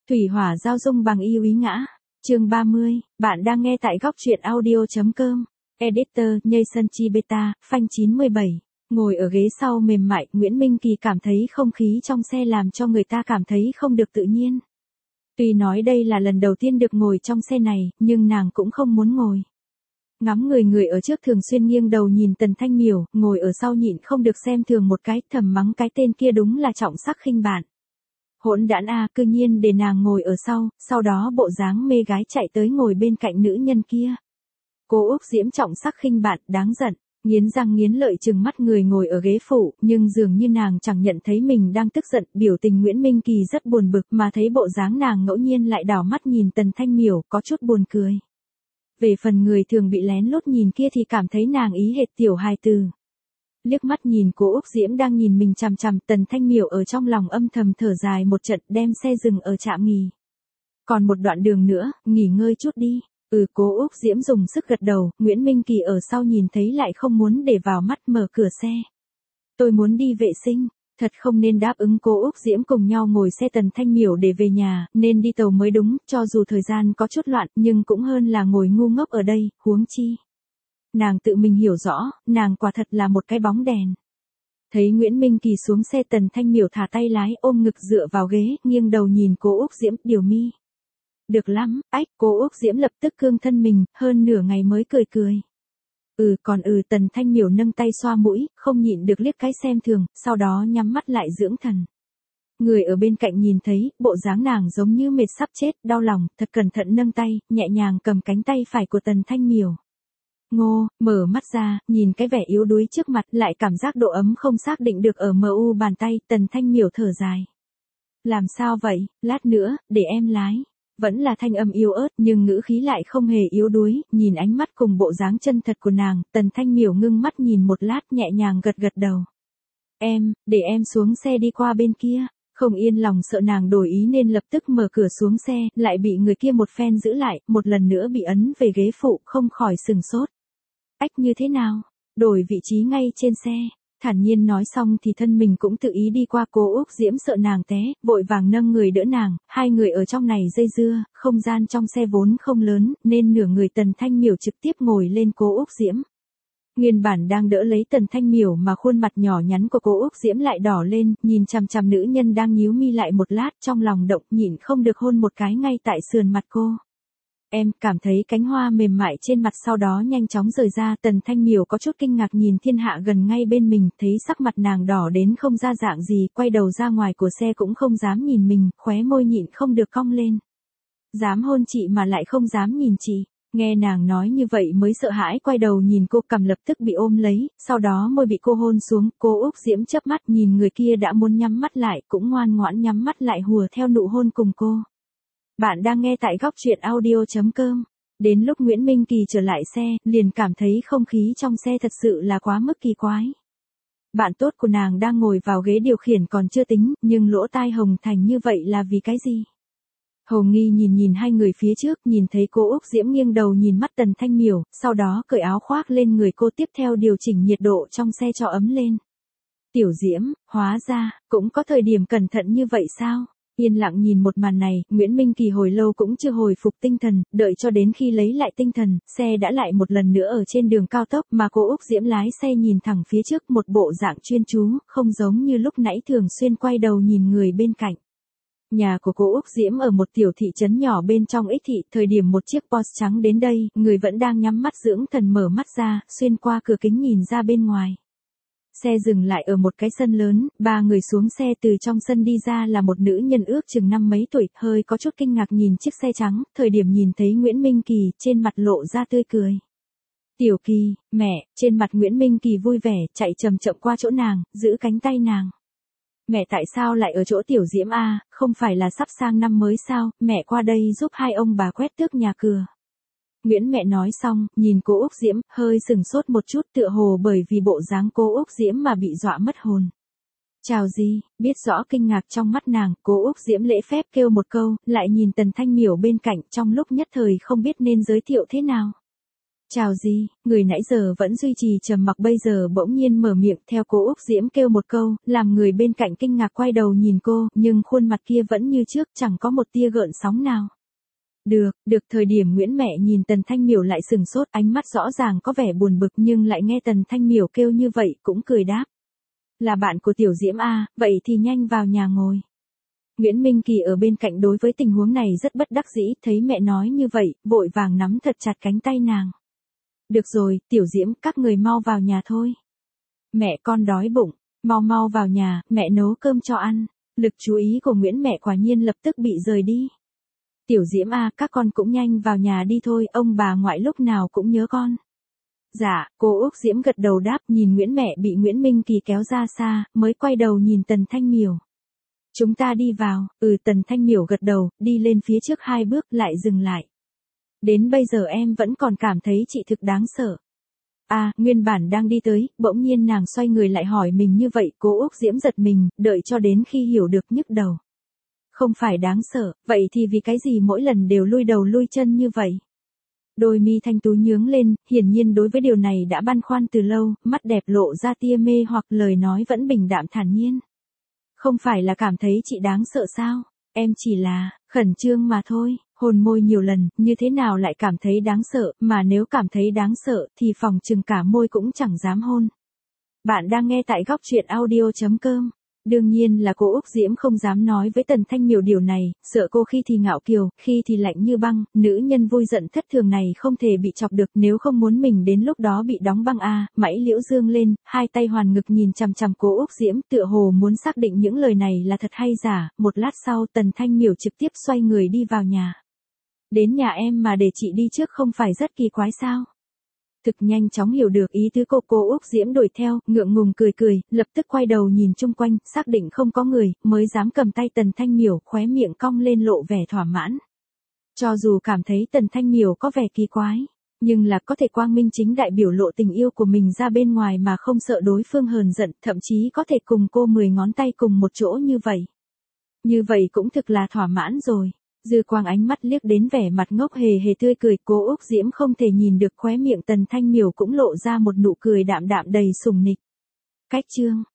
Thủy hỏa giao dung bằng yêu ý ngã. Chương 30, bạn đang nghe tại góc truyện audio.com. Editor, Jason Chibeta, phanh 97. Ngồi ở ghế sau mềm mại, Nguyễn Minh Kỳ cảm thấy không khí trong xe làm cho người ta cảm thấy không được tự nhiên. Tuy nói đây là lần đầu tiên được ngồi trong xe này, nhưng nàng cũng không muốn ngồi. Ngắm người ở trước thường xuyên nghiêng đầu nhìn Tần Thanh Miểu, ngồi ở sau nhịn không được xem thường một cái, thầm mắng cái tên kia đúng là trọng sắc khinh bạn. Hỗn đản a, cư nhiên để nàng ngồi ở sau đó bộ dáng mê gái chạy tới ngồi bên cạnh nữ nhân kia. Cô Úc Diễm trọng sắc khinh bạn, đáng giận, nghiến răng nghiến lợi trừng mắt người ngồi ở ghế phụ, nhưng dường như nàng chẳng nhận thấy mình đang tức giận, biểu tình Nguyễn Minh Kỳ rất buồn bực mà thấy bộ dáng nàng ngẫu nhiên lại đảo mắt nhìn Tần Thanh Miểu, có chút buồn cười. Về phần người thường bị lén lút nhìn kia thì cảm thấy nàng ý hệt tiểu hài tử. Liếc mắt nhìn cô Úc Diễm đang nhìn mình chằm chằm, Tần Thanh Miểu ở trong lòng âm thầm thở dài một trận, đem xe dừng ở trạm nghỉ. Còn một đoạn đường nữa, nghỉ ngơi chút đi. Cô Úc Diễm dùng sức gật đầu, Nguyễn Minh Kỳ ở sau nhìn thấy lại không muốn để vào mắt, mở cửa xe. Tôi muốn đi vệ sinh, thật không nên đáp ứng cô Úc Diễm cùng nhau ngồi xe Tần Thanh Miểu để về nhà, nên đi tàu mới đúng, cho dù thời gian có chút loạn, nhưng cũng hơn là ngồi ngu ngốc ở đây, huống chi. Nàng tự mình hiểu rõ, nàng quả thật là một cái bóng đèn. Thấy Nguyễn Minh Kỳ xuống xe, Tần Thanh Miểu thả tay lái, ôm ngực dựa vào ghế, nghiêng đầu nhìn cô Úc Diễm, điều mi. Được lắm, cô Úc Diễm lập tức cương thân mình, hơn nửa ngày mới cười. Tần Thanh Miểu nâng tay xoa mũi, không nhịn được liếc cái xem thường, sau đó nhắm mắt lại dưỡng thần. Người ở bên cạnh nhìn thấy, bộ dáng nàng giống như mệt sắp chết, đau lòng, thật cẩn thận nâng tay, nhẹ nhàng cầm cánh tay phải của Tần Thanh Miểu. Ngô, mở mắt ra, nhìn cái vẻ yếu đuối trước mặt, lại cảm giác độ ấm không xác định được ở mu bàn tay, Tần Thanh Miểu thở dài. Làm sao vậy, lát nữa, để em lái. Vẫn là thanh âm yếu ớt, nhưng ngữ khí lại không hề yếu đuối, nhìn ánh mắt cùng bộ dáng chân thật của nàng, Tần Thanh Miểu ngưng mắt nhìn một lát, nhẹ nhàng gật đầu. Để em xuống xe đi qua bên kia. Không yên lòng sợ nàng đổi ý nên lập tức mở cửa xuống xe, lại bị người kia một phen giữ lại, một lần nữa bị ấn về ghế phụ, không khỏi sừng sốt. Như thế nào? Đổi vị trí ngay trên xe. Thản nhiên nói xong thì thân mình cũng tự ý đi qua, cô Úc Diễm sợ nàng té, vội vàng nâng người đỡ nàng, hai người ở trong này dây dưa, không gian trong xe vốn không lớn, nên nửa người Tần Thanh Miểu trực tiếp ngồi lên cô Úc Diễm. Nguyên bản đang đỡ lấy Tần Thanh Miểu mà khuôn mặt nhỏ nhắn của cô Úc Diễm lại đỏ lên, nhìn chằm chằm nữ nhân đang nhíu mi lại một lát, trong lòng động, nhịn không được hôn một cái ngay tại sườn mặt cô. Em cảm thấy cánh hoa mềm mại trên mặt, sau đó nhanh chóng rời ra. Tần Thanh Miểu có chút kinh ngạc nhìn thiên hạ gần ngay bên mình, thấy sắc mặt nàng đỏ đến không ra dạng gì, quay đầu ra ngoài của xe cũng không dám nhìn mình, khóe môi nhịn không được cong lên. Dám hôn chị mà lại không dám nhìn chị. Nghe nàng nói như vậy mới sợ hãi quay đầu nhìn cô, cằm lập tức bị ôm lấy, sau đó môi bị cô hôn xuống. Cô Úc Diễm chớp mắt nhìn người kia đã muốn nhắm mắt lại, cũng ngoan ngoãn nhắm mắt lại hùa theo nụ hôn cùng cô. Bạn đang nghe tại góc truyện audio.com. Đến lúc Nguyễn Minh Kỳ trở lại xe, liền cảm thấy không khí trong xe thật sự là quá mức kỳ quái. Bạn tốt của nàng đang ngồi vào ghế điều khiển còn chưa tính, nhưng lỗ tai hồng thành như vậy là vì cái gì? Hầu nghi nhìn hai người phía trước, nhìn thấy cô Úc Diễm nghiêng đầu nhìn mắt Tần Thanh Miểu, sau đó cởi áo khoác lên người cô, tiếp theo điều chỉnh nhiệt độ trong xe cho ấm lên. Tiểu Diễm, hóa ra, cũng có thời điểm cẩn thận như vậy sao? Yên lặng nhìn một màn này, Nguyễn Minh Kỳ hồi lâu cũng chưa hồi phục tinh thần, đợi cho đến khi lấy lại tinh thần, xe đã lại một lần nữa ở trên đường cao tốc, mà cô Úc Diễm lái xe nhìn thẳng phía trước, một bộ dạng chuyên chú, không giống như lúc nãy thường xuyên quay đầu nhìn người bên cạnh. Nhà của cô Úc Diễm ở một tiểu thị trấn nhỏ bên trong Ích thị, thời điểm một chiếc Porsche trắng đến đây, người vẫn đang nhắm mắt dưỡng thần mở mắt ra, xuyên qua cửa kính nhìn ra bên ngoài. Xe dừng lại ở một cái sân lớn, ba người xuống xe, từ trong sân đi ra là một nữ nhân ước chừng năm mấy tuổi, hơi có chút kinh ngạc nhìn chiếc xe trắng, thời điểm nhìn thấy Nguyễn Minh Kỳ, trên mặt lộ ra tươi cười. Tiểu Kỳ, mẹ, trên mặt Nguyễn Minh Kỳ vui vẻ, chạy chậm chậm qua chỗ nàng, giữ cánh tay nàng. Mẹ tại sao lại ở chỗ Tiểu Diễm a, không phải là sắp sang năm mới sao, mẹ qua đây giúp hai ông bà quét tước nhà cửa. Nguyễn mẹ nói xong, nhìn cô Úc Diễm, hơi sừng sốt một chút, tựa hồ bởi vì bộ dáng cô Úc Diễm mà bị dọa mất hồn. Chào gì, biết rõ kinh ngạc trong mắt nàng, cô Úc Diễm lễ phép kêu một câu, lại nhìn Tần Thanh Miểu bên cạnh, trong lúc nhất thời không biết nên giới thiệu thế nào. Chào gì, người nãy giờ vẫn duy trì trầm mặc bây giờ bỗng nhiên mở miệng theo cô Úc Diễm kêu một câu, làm người bên cạnh kinh ngạc quay đầu nhìn cô, nhưng khuôn mặt kia vẫn như trước chẳng có một tia gợn sóng nào. Được thời điểm Nguyễn mẹ nhìn Tần Thanh Miểu lại sừng sốt, ánh mắt rõ ràng có vẻ buồn bực nhưng lại nghe Tần Thanh Miểu kêu như vậy cũng cười đáp. Là bạn của Tiểu Diễm à, vậy thì nhanh vào nhà ngồi. Nguyễn Minh Kỳ ở bên cạnh đối với tình huống này rất bất đắc dĩ, thấy mẹ nói như vậy, vội vàng nắm thật chặt cánh tay nàng. Được rồi, Tiểu Diễm, các người mau vào nhà thôi. Mẹ con đói bụng, mau vào nhà, mẹ nấu cơm cho ăn. Lực chú ý của Nguyễn mẹ quả nhiên lập tức bị rời đi. Tiểu Diễm à, các con cũng nhanh vào nhà đi thôi, ông bà ngoại lúc nào cũng nhớ con. Dạ, cô Úc Diễm gật đầu đáp, nhìn Nguyễn mẹ bị Nguyễn Minh Kỳ kéo ra xa, mới quay đầu nhìn Tần Thanh Miểu. Chúng ta đi vào, Tần Thanh Miểu gật đầu, đi lên phía trước 2 bước lại dừng lại. Đến bây giờ em vẫn còn cảm thấy chị thực đáng sợ. À, nguyên bản đang đi tới, bỗng nhiên nàng xoay người lại hỏi mình như vậy, cô Úc Diễm giật mình, đợi cho đến khi hiểu được nhức đầu. Không phải đáng sợ, vậy thì vì cái gì mỗi lần đều lui đầu lui chân như vậy? Đôi mi thanh tú nhướng lên, hiển nhiên đối với điều này đã băn khoăn từ lâu, mắt đẹp lộ ra tia mê hoặc lời nói vẫn bình đạm thản nhiên. Không phải là cảm thấy chị đáng sợ sao? Em chỉ là, khẩn trương mà thôi, hôn môi nhiều lần, như thế nào lại cảm thấy đáng sợ, mà nếu cảm thấy đáng sợ thì phòng chừng cả môi cũng chẳng dám hôn. Bạn đang nghe tại góc truyện audio.com. Đương nhiên là cô Úc Diễm không dám nói với Tần Thanh Miểu điều này, sợ cô khi thì ngạo kiều, khi thì lạnh như băng, nữ nhân vui giận thất thường này không thể bị chọc được, nếu không muốn mình đến lúc đó bị đóng băng a. Mãy liễu dương lên, hai tay hoàn ngực nhìn chằm chằm cô Úc Diễm, tựa hồ muốn xác định những lời này là thật hay giả. Một lát sau Tần Thanh Miểu trực tiếp xoay người đi vào nhà. Đến nhà em mà để chị đi trước không phải rất kỳ quái sao? Thực nhanh chóng hiểu được ý tứ cô Úc Diễm đuổi theo, ngượng ngùng cười, lập tức quay đầu nhìn chung quanh, xác định không có người, mới dám cầm tay Tần Thanh Miểu, khóe miệng cong lên lộ vẻ thỏa mãn. Cho dù cảm thấy Tần Thanh Miểu có vẻ kỳ quái, nhưng là có thể quang minh chính đại biểu lộ tình yêu của mình ra bên ngoài mà không sợ đối phương hờn giận, thậm chí có thể cùng cô 10 ngón tay cùng một chỗ như vậy. Như vậy cũng thực là thỏa mãn rồi. Dư quang ánh mắt liếc đến vẻ mặt ngốc hề tươi cười, cô Úc Diễm không thể nhìn được khóe miệng Tần Thanh Miểu cũng lộ ra một nụ cười đạm đạm đầy sùng nịch. Cách chương